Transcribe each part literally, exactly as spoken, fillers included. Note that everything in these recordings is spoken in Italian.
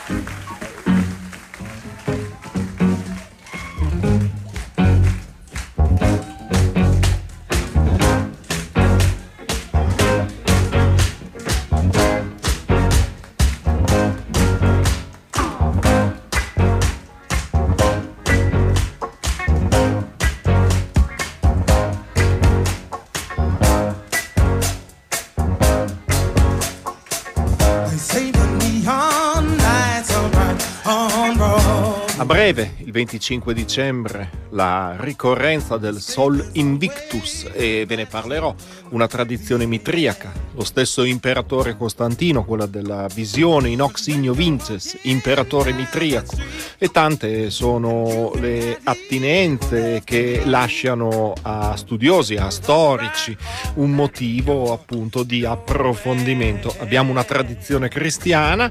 Il venticinque dicembre la ricorrenza del Sol Invictus e ve ne parlerò, una tradizione mitriaca. Lo stesso imperatore Costantino, quella della visione in hoc signo vinces, imperatore mitriaco, e tante sono le attinenze che lasciano a studiosi, a storici, un motivo appunto di approfondimento. Abbiamo una tradizione cristiana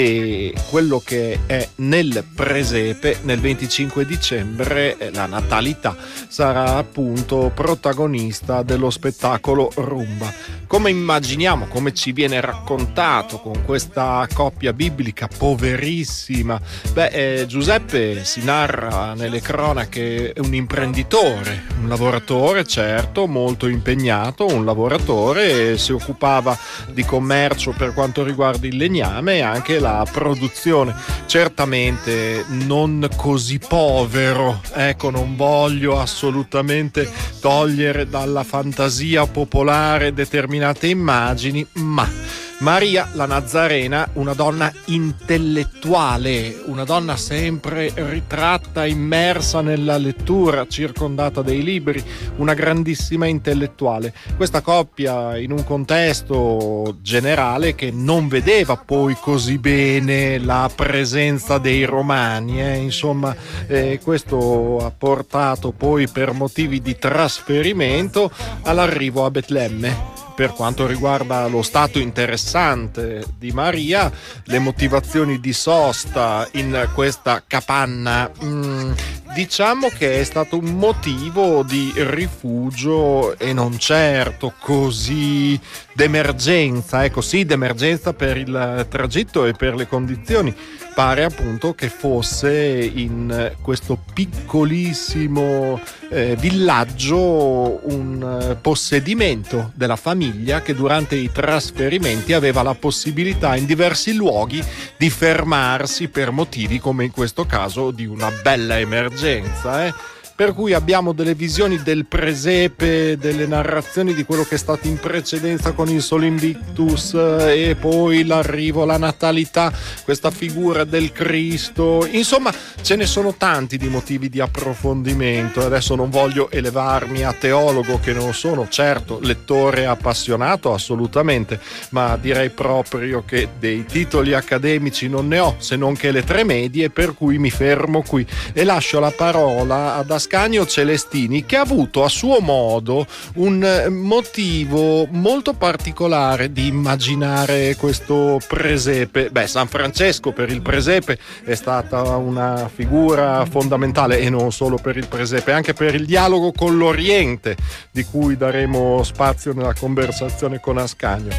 e quello che è nel presepe nel venticinque dicembre, la natalità, sarà appunto protagonista dello spettacolo Rumba. Come immaginiamo, come ci viene raccontato con questa coppia biblica poverissima? Beh, eh, Giuseppe si narra nelle cronache un imprenditore, un lavoratore certo, molto impegnato, un lavoratore, si occupava di commercio per quanto riguarda il legname e anche la produzione. Certamente non così povero, ecco, non voglio assolutamente togliere dalla fantasia popolare determinate immagini, ma Maria la Nazzarena, una donna intellettuale, una donna sempre ritratta, immersa nella lettura, circondata dai libri, una grandissima intellettuale. Questa coppia in un contesto generale che non vedeva poi così bene la presenza dei romani, eh? insomma eh, questo ha portato poi per motivi di trasferimento all'arrivo a Betlemme. Per quanto riguarda lo stato interessante di Maria, le motivazioni di sosta in questa capanna, mh, diciamo che è stato un motivo di rifugio e non certo così d'emergenza, ecco sì, d'emergenza per il tragitto e per le condizioni. Pare appunto che fosse in questo piccolissimo eh, villaggio un eh, possedimento della famiglia che durante i trasferimenti aveva la possibilità in diversi luoghi di fermarsi per motivi come in questo caso di una bella emergenza, eh? Per cui abbiamo delle visioni del presepe, delle narrazioni di quello che è stato in precedenza con il Sol Invictus e poi l'arrivo, la natalità, questa figura del Cristo. Insomma, ce ne sono tanti di motivi di approfondimento. Adesso non voglio elevarmi a teologo, che non sono, certo, lettore appassionato assolutamente, ma direi proprio che dei titoli accademici non ne ho, se non che le tre medie, per cui mi fermo qui e lascio la parola ad Ascanio Celestini, che ha avuto a suo modo un motivo molto particolare di immaginare questo presepe. Beh, San Francesco per il presepe è stata una figura fondamentale, e non solo per il presepe, anche per il dialogo con l'Oriente, di cui daremo spazio nella conversazione con Ascanio.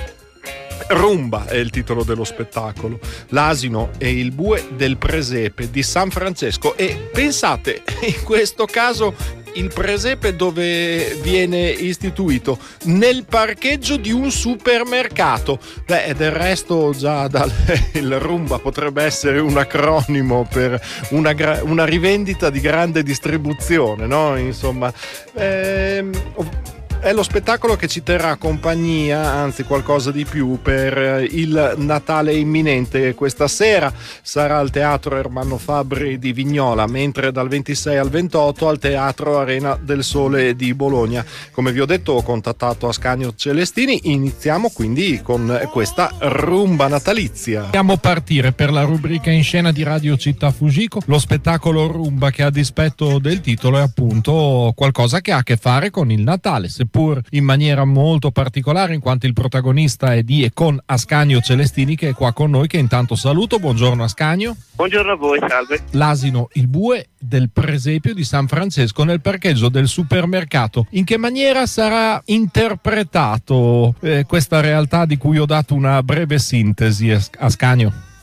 Rumba è il titolo dello spettacolo, l'asino e il bue del presepe di San Francesco. E pensate, in questo caso il presepe dove viene istituito? Nel parcheggio di un supermercato. Beh, del resto già dal, il Rumba potrebbe essere un acronimo per una, una rivendita di grande distribuzione, no? Insomma, ehm, è lo spettacolo che ci terrà compagnia, anzi qualcosa di più, per il Natale imminente. Questa sera sarà al Teatro Ermanno Fabbri di Vignola, mentre dal ventisei al ventotto al Teatro Arena del Sole di Bologna. Come vi ho detto, ho contattato Ascanio Celestini. Iniziamo quindi con questa rumba natalizia. Possiamo partire per la rubrica in scena di Radio Città Fugico. Lo spettacolo Rumba, che a dispetto del titolo è appunto qualcosa che ha a che fare con il Natale, seppur in maniera molto particolare, in quanto il protagonista è di e con Ascanio Celestini, che è qua con noi, che intanto saluto. Buongiorno Ascanio. Buongiorno a voi, salve. L'asino, il bue del presepio di San Francesco nel parcheggio del supermercato. In che maniera sarà interpretato eh, questa realtà di cui ho dato una breve sintesi, Ascanio?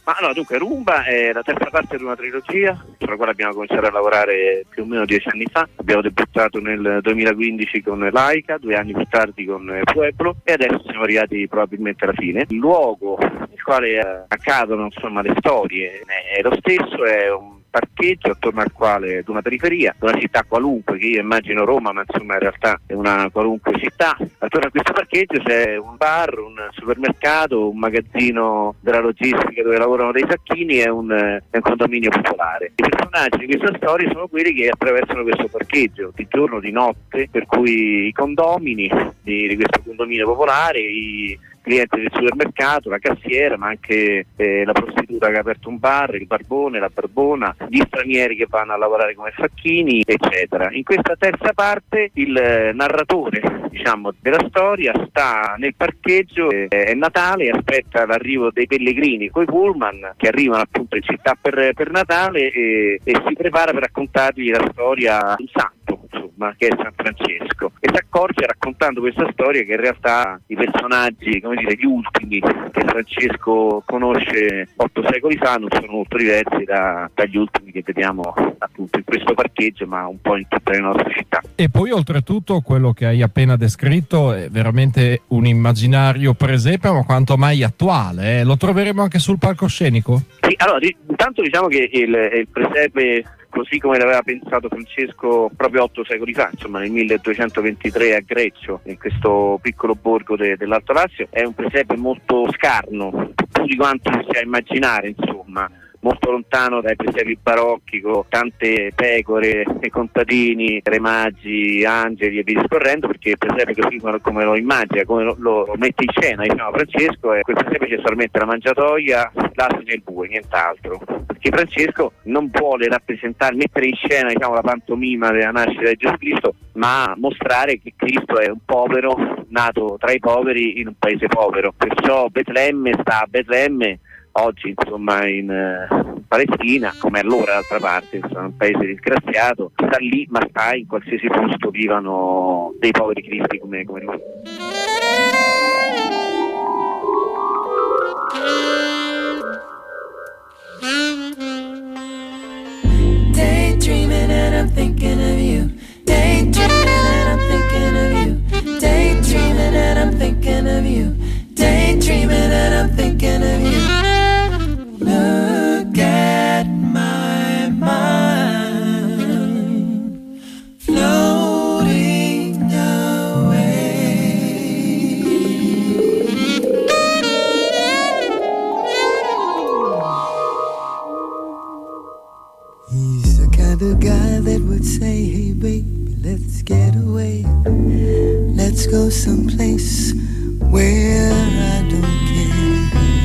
Ma no, dunque Rumba è la terza parte di una trilogia sulla quale abbiamo cominciato a lavorare più o meno dieci anni fa. Abbiamo debuttato nel duemilaquindici con Laika, due anni più tardi con Pueblo e adesso siamo arrivati probabilmente alla fine. Il luogo nel quale eh, accadono insomma le storie è lo stesso, è un parcheggio attorno al quale, ad una periferia, una città qualunque, che io immagino Roma, ma insomma in realtà è una qualunque città. Attorno a questo parcheggio c'è un bar, un supermercato, un magazzino della logistica dove lavorano dei sacchini e un, è un condominio popolare. I personaggi di questa storia sono quelli che attraversano questo parcheggio di giorno, di notte, per cui i condomini di, di questo condominio popolare, i clienti del supermercato, la cassiera, ma anche eh, la prostituta che ha aperto un bar, il barbone, la barbona, gli stranieri che vanno a lavorare come facchini, eccetera. In questa terza parte il eh, narratore, diciamo, della storia sta nel parcheggio, eh, è Natale e aspetta l'arrivo dei pellegrini coi pullman che arrivano appunto in città per, per Natale e, e si prepara per raccontargli la storia di un santo, insomma, che è San Francesco, e si accorge raccontando questa storia che in realtà i personaggi, come dire, gli ultimi che Francesco conosce otto secoli fa non sono molto diversi da, dagli ultimi che vediamo appunto in questo parcheggio, ma un po' in tutte le nostre città. E poi oltretutto quello che hai appena descritto è veramente un immaginario presepe, ma quanto mai attuale, eh? Lo troveremo anche sul palcoscenico? Sì, allora intanto diciamo che il, il presepe, così come l'aveva pensato Francesco proprio otto secoli fa, insomma nel milleduecentoventitré a Greccio, in questo piccolo borgo de, dell'Alto Lazio, è un presepe molto scarno, più di quanto si sia immaginare, insomma, molto lontano dai presepi barocchi con tante pecore e contadini, re magi, angeli e via discorrendo, perché il presepe così come lo immagina, come lo, lo mette in scena, diciamo, Francesco, è quel presepe c'è solamente la mangiatoia, l'asino e il bue, nient'altro, perché Francesco non vuole rappresentare, mettere in scena, diciamo, la pantomima della nascita di Gesù Cristo, ma mostrare che Cristo è un povero nato tra i poveri in un paese povero. Perciò Betlemme sta a Betlemme oggi, insomma, in uh, Palestina, come allora d'altra parte, insomma, un paese disgraziato, sta lì, ma sta in qualsiasi posto vivano dei poveri cristi come, come lui. Daydreaming and I'm thinking of you. Daydreaming and I'm thinking of you. Daydreaming and I'm thinking of you. Daydreaming and I'm thinking of you. Look at my mind floating away. He's the kind of guy that would say, hey baby, let's get away. Let's go someplace where I don't care.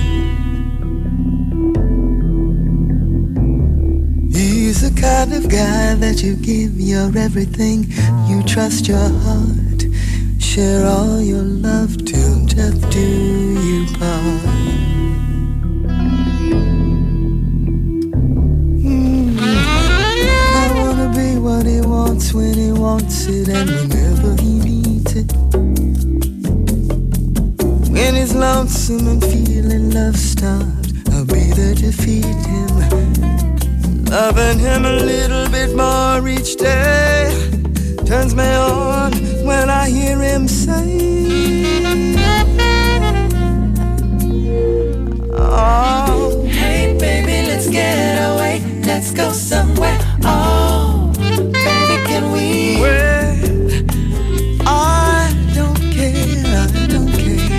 He's the kind of guy that you give your everything, you trust your heart, share all your love till death do you part. Mm. I wanna be what he wants when he wants it and whenever he needs it. When he's lonesome and feeling love-starved, I'll be there to feed him, loving him a little bit more each day. Turns me on when I hear him say, oh, hey baby, let's get away. Let's go somewhere. Oh, baby, can we? Well, I don't care, I don't care.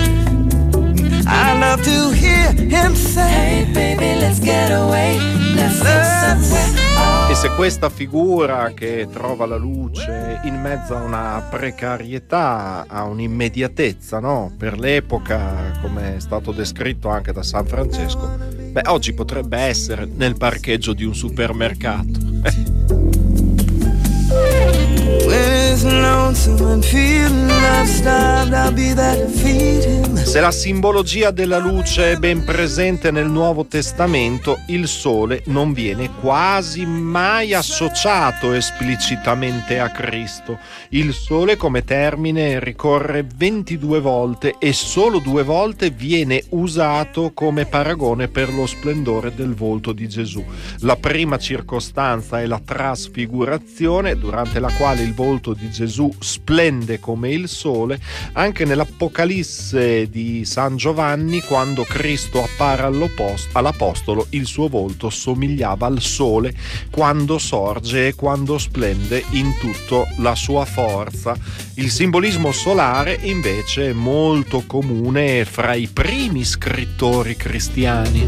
I love to hear him say, hey baby, let's get away. Let's go somewhere. Oh. E se questa figura che trova la luce in mezzo a una precarietà, a un'immediatezza, no? Per l'epoca, come è stato descritto anche da San Francesco, beh, oggi potrebbe essere nel parcheggio di un supermercato. he's lonesome and feeling love starved, I'll be there to feed him. Se la simbologia della luce è ben presente nel Nuovo Testamento, il sole non viene quasi mai associato esplicitamente a Cristo. Il sole come termine ricorre ventidue volte e solo due volte viene usato come paragone per lo splendore del volto di Gesù. La prima circostanza è la trasfigurazione, durante la quale il volto di Gesù splende come il sole. Anche nell'Apocalisse di San Giovanni, quando Cristo appare all'Apostolo, il suo volto somigliava al sole quando sorge e quando splende in tutta la sua forza. Il simbolismo solare invece è molto comune fra i primi scrittori cristiani.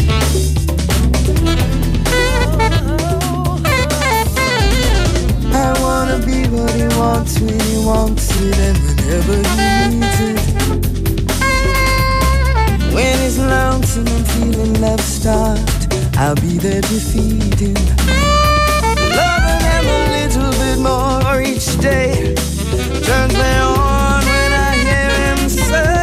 I wanna be what he wants when he wants it and whenever he needs it. When he's lonesome and feeling love starved, I'll be there to feed him. Loving him a little bit more each day turns me on when I hear him say,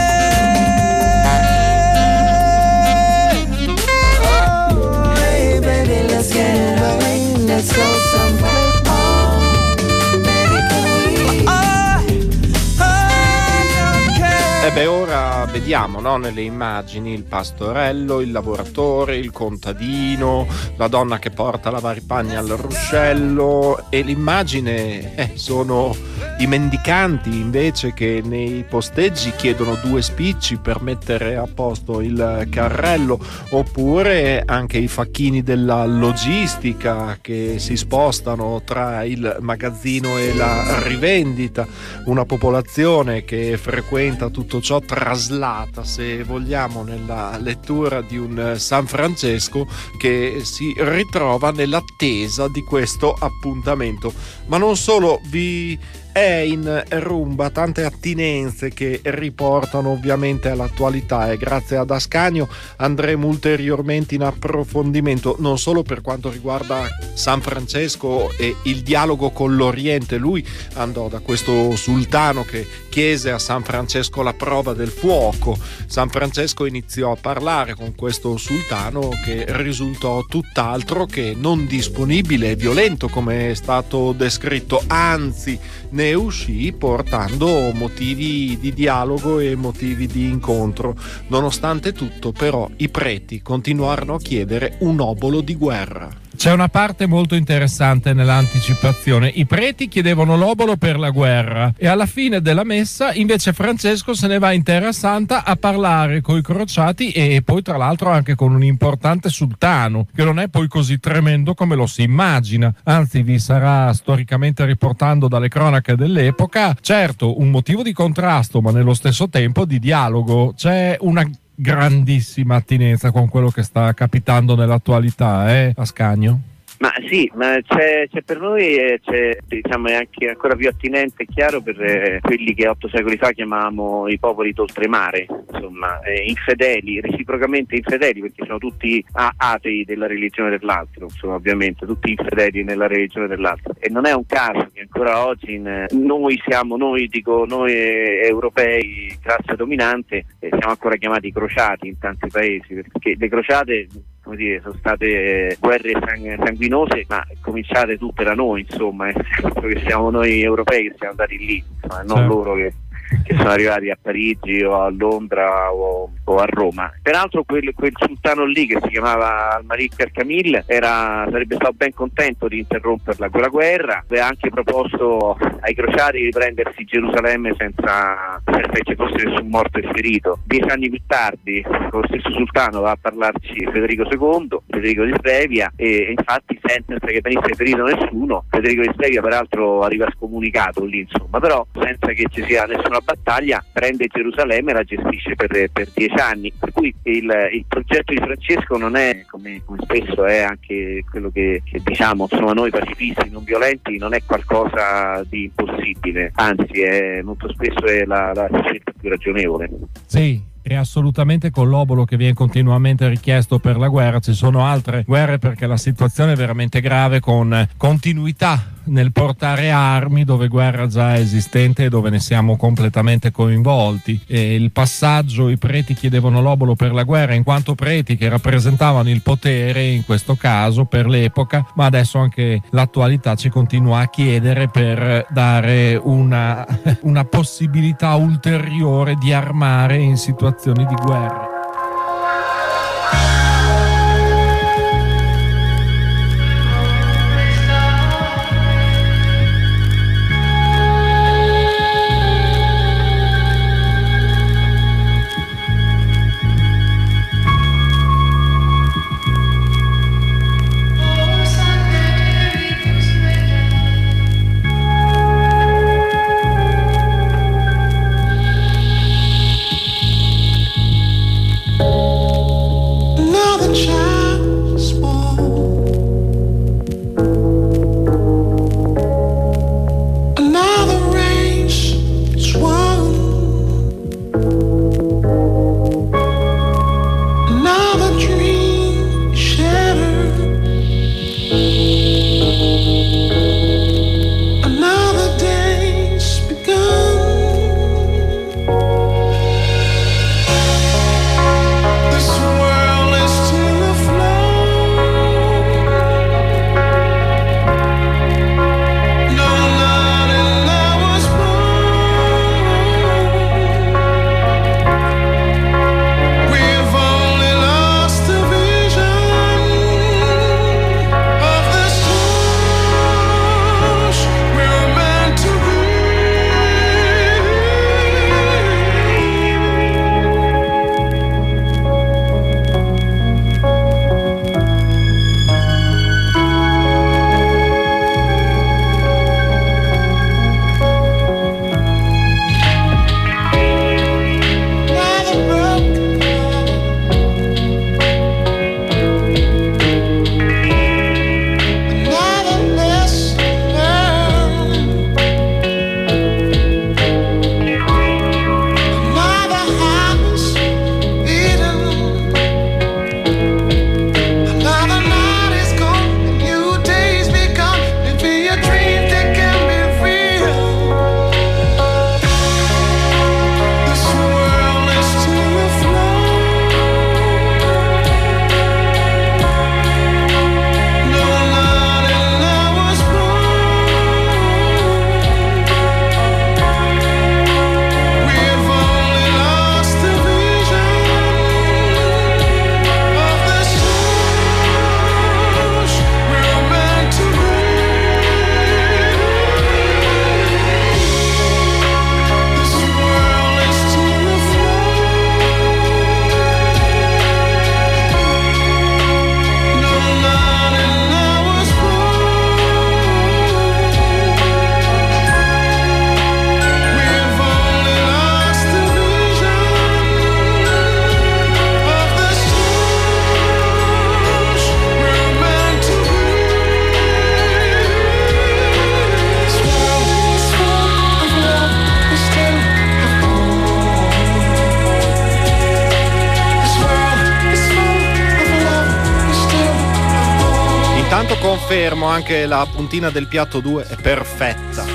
oh, hey baby, let's get away, let's go somewhere. E beh, ora vediamo, no, nelle immagini il pastorello, il lavoratore, il contadino, la donna che porta la varipagna al ruscello, e l'immagine eh, sono i mendicanti invece che nei posteggi chiedono due spicci per mettere a posto il carrello, oppure anche i facchini della logistica che si spostano tra il magazzino e la rivendita, una popolazione che frequenta tutto ciò traslata, se vogliamo, nella lettura di un San Francesco che si ritrova nell'attesa di questo appuntamento. Ma non solo, vi è in rumba tante attinenze che riportano ovviamente all'attualità, e grazie ad Ascanio andremo ulteriormente in approfondimento non solo per quanto riguarda San Francesco e il dialogo con l'Oriente. Lui andò da questo sultano che chiese a San Francesco la prova del fuoco. San Francesco iniziò a parlare con questo sultano che risultò tutt'altro che non disponibile e violento come è stato descritto, anzi ne uscì portando motivi di dialogo e motivi di incontro. Nonostante tutto, però, i preti continuarono a chiedere un obolo di guerra. C'è una parte molto interessante nell'anticipazione. I preti chiedevano l'obolo per la guerra e alla fine della messa invece Francesco se ne va in Terra Santa a parlare coi crociati e poi tra l'altro anche con un importante sultano che non è poi così tremendo come lo si immagina, anzi vi sarà storicamente riportando dalle cronache dell'epoca, certo un motivo di contrasto ma nello stesso tempo di dialogo. C'è una grandissima attinenza con quello che sta capitando nell'attualità, eh, Ascanio? Ma sì, ma c'è, c'è per noi e c'è, diciamo, è anche ancora più attinente e chiaro per eh, quelli che otto secoli fa chiamavamo i popoli d'oltremare, insomma, eh, infedeli, reciprocamente infedeli, perché sono tutti a- atei della religione dell'altro, insomma, ovviamente, tutti infedeli nella religione dell'altro. E non è un caso che ancora oggi in, noi siamo, noi dico, noi europei, classe dominante, eh, siamo ancora chiamati crociati in tanti paesi, perché le crociate, come dire, sono state guerre sanguinose, ma cominciate tutte da noi, insomma, è che siamo noi europei che siamo andati lì, insomma, non certo. loro che, che sono arrivati a Parigi o a Londra o, o a Roma. Peraltro quel, quel sultano lì che si chiamava Al-Malik al-Kamil era, sarebbe stato ben contento di interromperla quella guerra, aveva anche proposto ai crociati di prendersi Gerusalemme senza, senza che ci fosse nessun morto e ferito. Dieci anni più tardi con lo stesso sultano va a parlarci Federico secondo, Federico di Svevia, e, e infatti senza che venisse ferito nessuno. Federico di Svevia peraltro arriva scomunicato lì, insomma, però senza che ci sia nessuna battaglia prende Gerusalemme e la gestisce per, per dieci anni, per cui il, il progetto di Francesco non è, come, come spesso è anche quello che, che diciamo, insomma, noi pacifisti non violenti, non è qualcosa di impossibile, anzi è, molto spesso è la, la scelta più ragionevole. Sì. E assolutamente con l'obolo che viene continuamente richiesto per la guerra. Ci sono altre guerre perché la situazione è veramente grave, con continuità nel portare armi dove guerra già è esistente e dove ne siamo completamente coinvolti. E il passaggio, i preti chiedevano l'obolo per la guerra in quanto preti che rappresentavano il potere in questo caso per l'epoca, ma adesso anche l'attualità ci continua a chiedere per dare una, una possibilità ulteriore di armare in situazioni di guerra. Confermo, anche la puntina del piatto due è perfetta.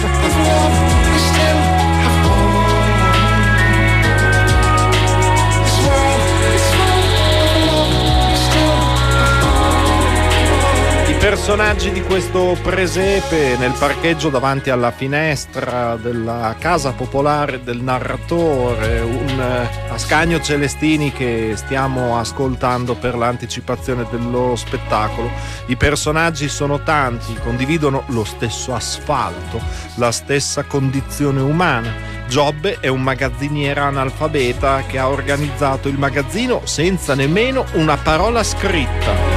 I personaggi di questo presepe nel parcheggio davanti alla finestra della casa popolare del narratore, un Ascanio Celestini che stiamo ascoltando per l'anticipazione dello spettacolo. I personaggi sono tanti, condividono lo stesso asfalto, la stessa condizione umana. Giobbe è un magazziniere analfabeta che ha organizzato il magazzino senza nemmeno una parola scritta.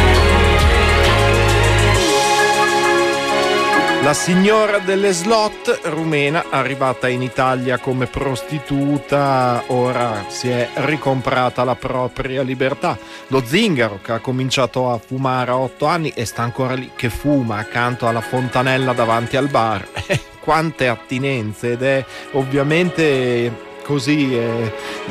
La signora delle slot rumena, arrivata in Italia come prostituta, ora si è ricomprata la propria libertà. Lo zingaro, che ha cominciato a fumare a otto anni e sta ancora lì che fuma accanto alla fontanella davanti al bar. Quante attinenze, ed è ovviamente così è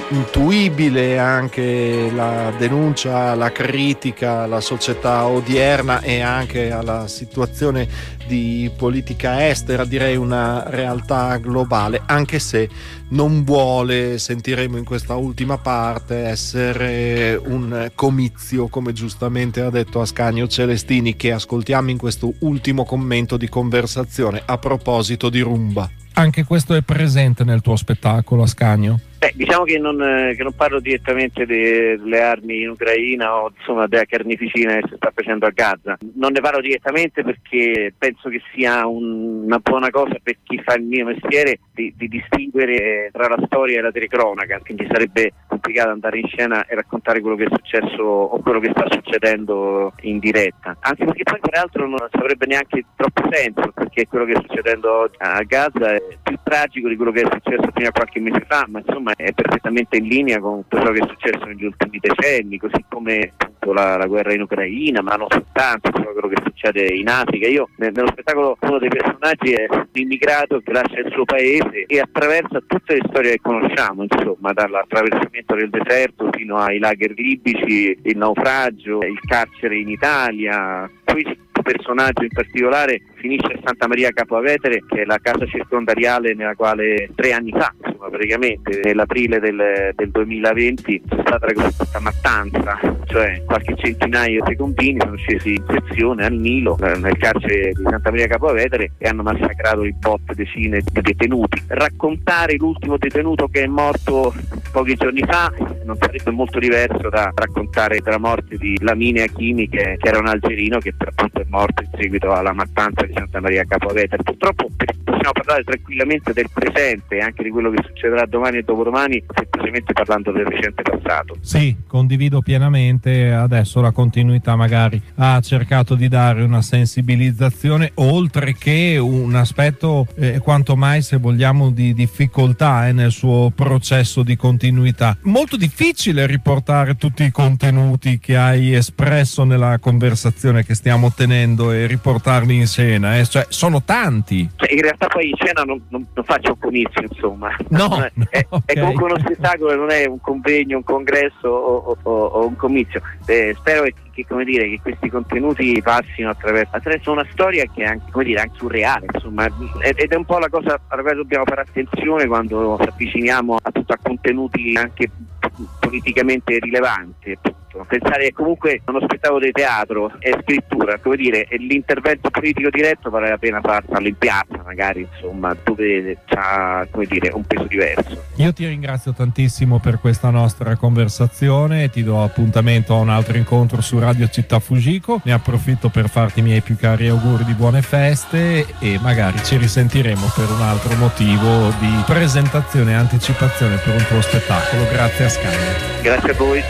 intuibile anche la denuncia alla critica alla società odierna e anche alla situazione di politica estera, direi una realtà globale, anche se non vuole, sentiremo in questa ultima parte, essere un comizio, come giustamente ha detto Ascanio Celestini, che ascoltiamo in questo ultimo commento di conversazione a proposito di rumba. Anche questo è presente nel tuo spettacolo, Ascanio? Beh, diciamo che non, eh, che non parlo direttamente delle armi in Ucraina o insomma della carneficina che si sta facendo a Gaza. Non ne parlo direttamente perché penso che sia un, una buona cosa per chi fa il mio mestiere di, di distinguere tra la storia e la telecronaca, quindi sarebbe complicato andare in scena e raccontare quello che è successo o quello che sta succedendo in diretta. Anche perché poi peraltro non avrebbe neanche troppo senso, perché quello che sta succedendo a Gaza è più tragico di quello che è successo fino a qualche mese fa, ma insomma è perfettamente in linea con quello che è successo negli ultimi decenni, così come appunto la, la guerra in Ucraina, ma non soltanto, insomma, quello che succede in Africa. Io nello spettacolo uno dei personaggi è un immigrato che lascia il suo paese e attraversa tutte le storie che conosciamo, insomma, dall'attraversamento del deserto fino ai lager libici, il naufragio, il carcere in Italia. Questo personaggio in particolare finisce a Santa Maria Capo Vetere, che è la casa circondariale nella quale tre anni fa, insomma praticamente nell'aprile del, del duemilaventi, c'è stata questa mattanza, cioè qualche centinaio di combini sono scesi in sezione al Nilo, nel carcere di Santa Maria Capo Vetere, e hanno massacrato in botte decine di detenuti. Raccontare l'ultimo detenuto che è morto pochi giorni fa non sarebbe molto diverso da raccontare della morte di Lamine Hakimi, che, che era un algerino che per appunto è morto in seguito alla mattanza di Santa Maria Capo Vetere. Purtroppo possiamo parlare tranquillamente del presente e anche di quello che succederà domani e dopodomani, semplicemente parlando del recente passato. Sì, condivido pienamente. Adesso la continuità magari ha cercato di dare una sensibilizzazione, oltre che un aspetto eh, quanto mai, se vogliamo, di difficoltà eh, nel suo processo di continuità. Molto difficile riportare tutti i contenuti che hai espresso nella conversazione che stiamo tenendo e riportarli in scena, eh? Cioè sono tanti. Cioè, in realtà poi in scena non, non, non faccio un comizio, insomma. No, no è, okay. è comunque uno spettacolo, non è un convegno, un congresso o, o, o un comizio. Eh, spero che, che, come dire, che questi contenuti passino attraverso, attraverso una storia che è anche, come dire, anche surreale, insomma, ed è un po' la cosa alla quale dobbiamo fare attenzione quando ci avviciniamo a, a contenuti anche politicamente rilevanti. Pensare che comunque uno spettacolo di teatro è scrittura, come dire, e l'intervento politico diretto vale la pena farlo in piazza, magari, insomma, dove c'ha, come dire, un peso diverso. Io ti ringrazio tantissimo per questa nostra conversazione e ti do appuntamento a un altro incontro su Radio Città Fujiko. Ne approfitto per farti i miei più cari auguri di buone feste e magari ci risentiremo per un altro motivo di presentazione e anticipazione per un tuo spettacolo. Grazie Ascanio. Grazie a voi.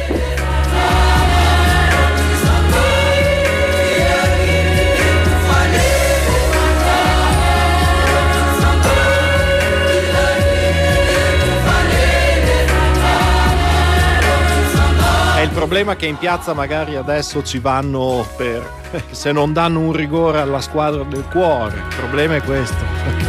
Il problema è che in piazza magari adesso ci vanno per se non danno un rigore alla squadra del cuore. Il problema è questo.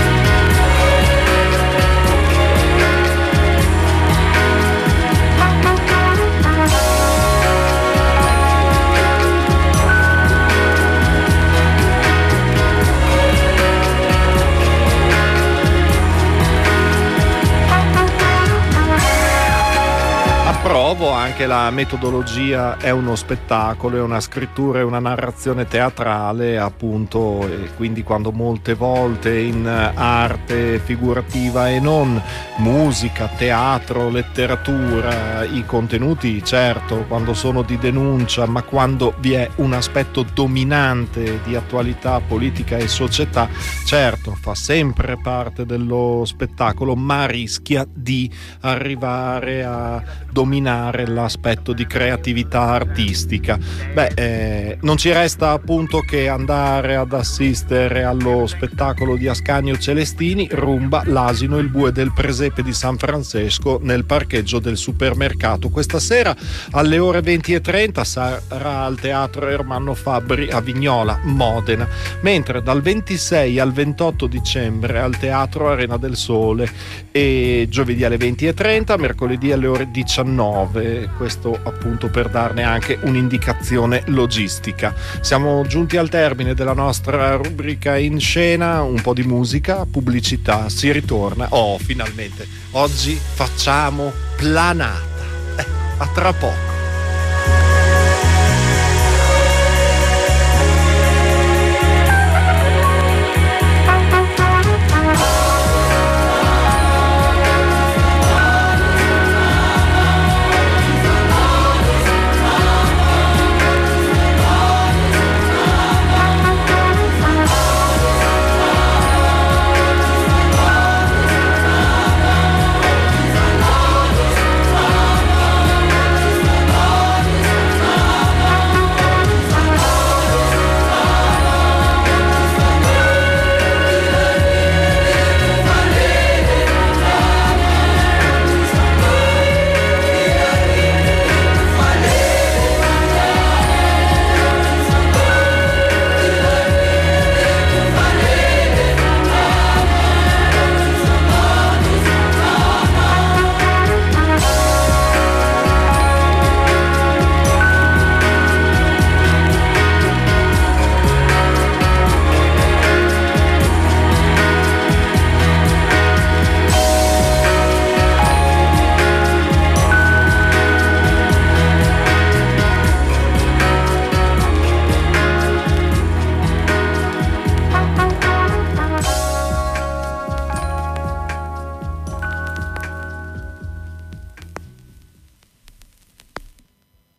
Approvo anche la metodologia, è uno spettacolo, è una scrittura, è una narrazione teatrale, appunto, e quindi quando molte volte in arte figurativa e non, musica, teatro, letteratura, i contenuti, certo, quando sono di denuncia, ma quando vi è un aspetto dominante di attualità politica e società, certo, fa sempre parte dello spettacolo, ma rischia di arrivare a dominare la aspetto di creatività artistica. Beh, eh, non ci resta appunto che andare ad assistere allo spettacolo di Ascanio Celestini, Rumba, l'asino e il bue del presepe di San Francesco nel parcheggio del supermercato. Questa sera alle ore venti e trenta sarà al Teatro Ermanno Fabbri a Vignola, Modena, mentre dal ventisei al ventotto dicembre al Teatro Arena del Sole, e giovedì alle venti e trenta, mercoledì alle ore diciannove. Questo appunto per darne anche un'indicazione logistica. Siamo giunti al termine della nostra rubrica in scena, un po' di musica, pubblicità, si ritorna. Oh, finalmente oggi facciamo planata. Eh, a tra poco.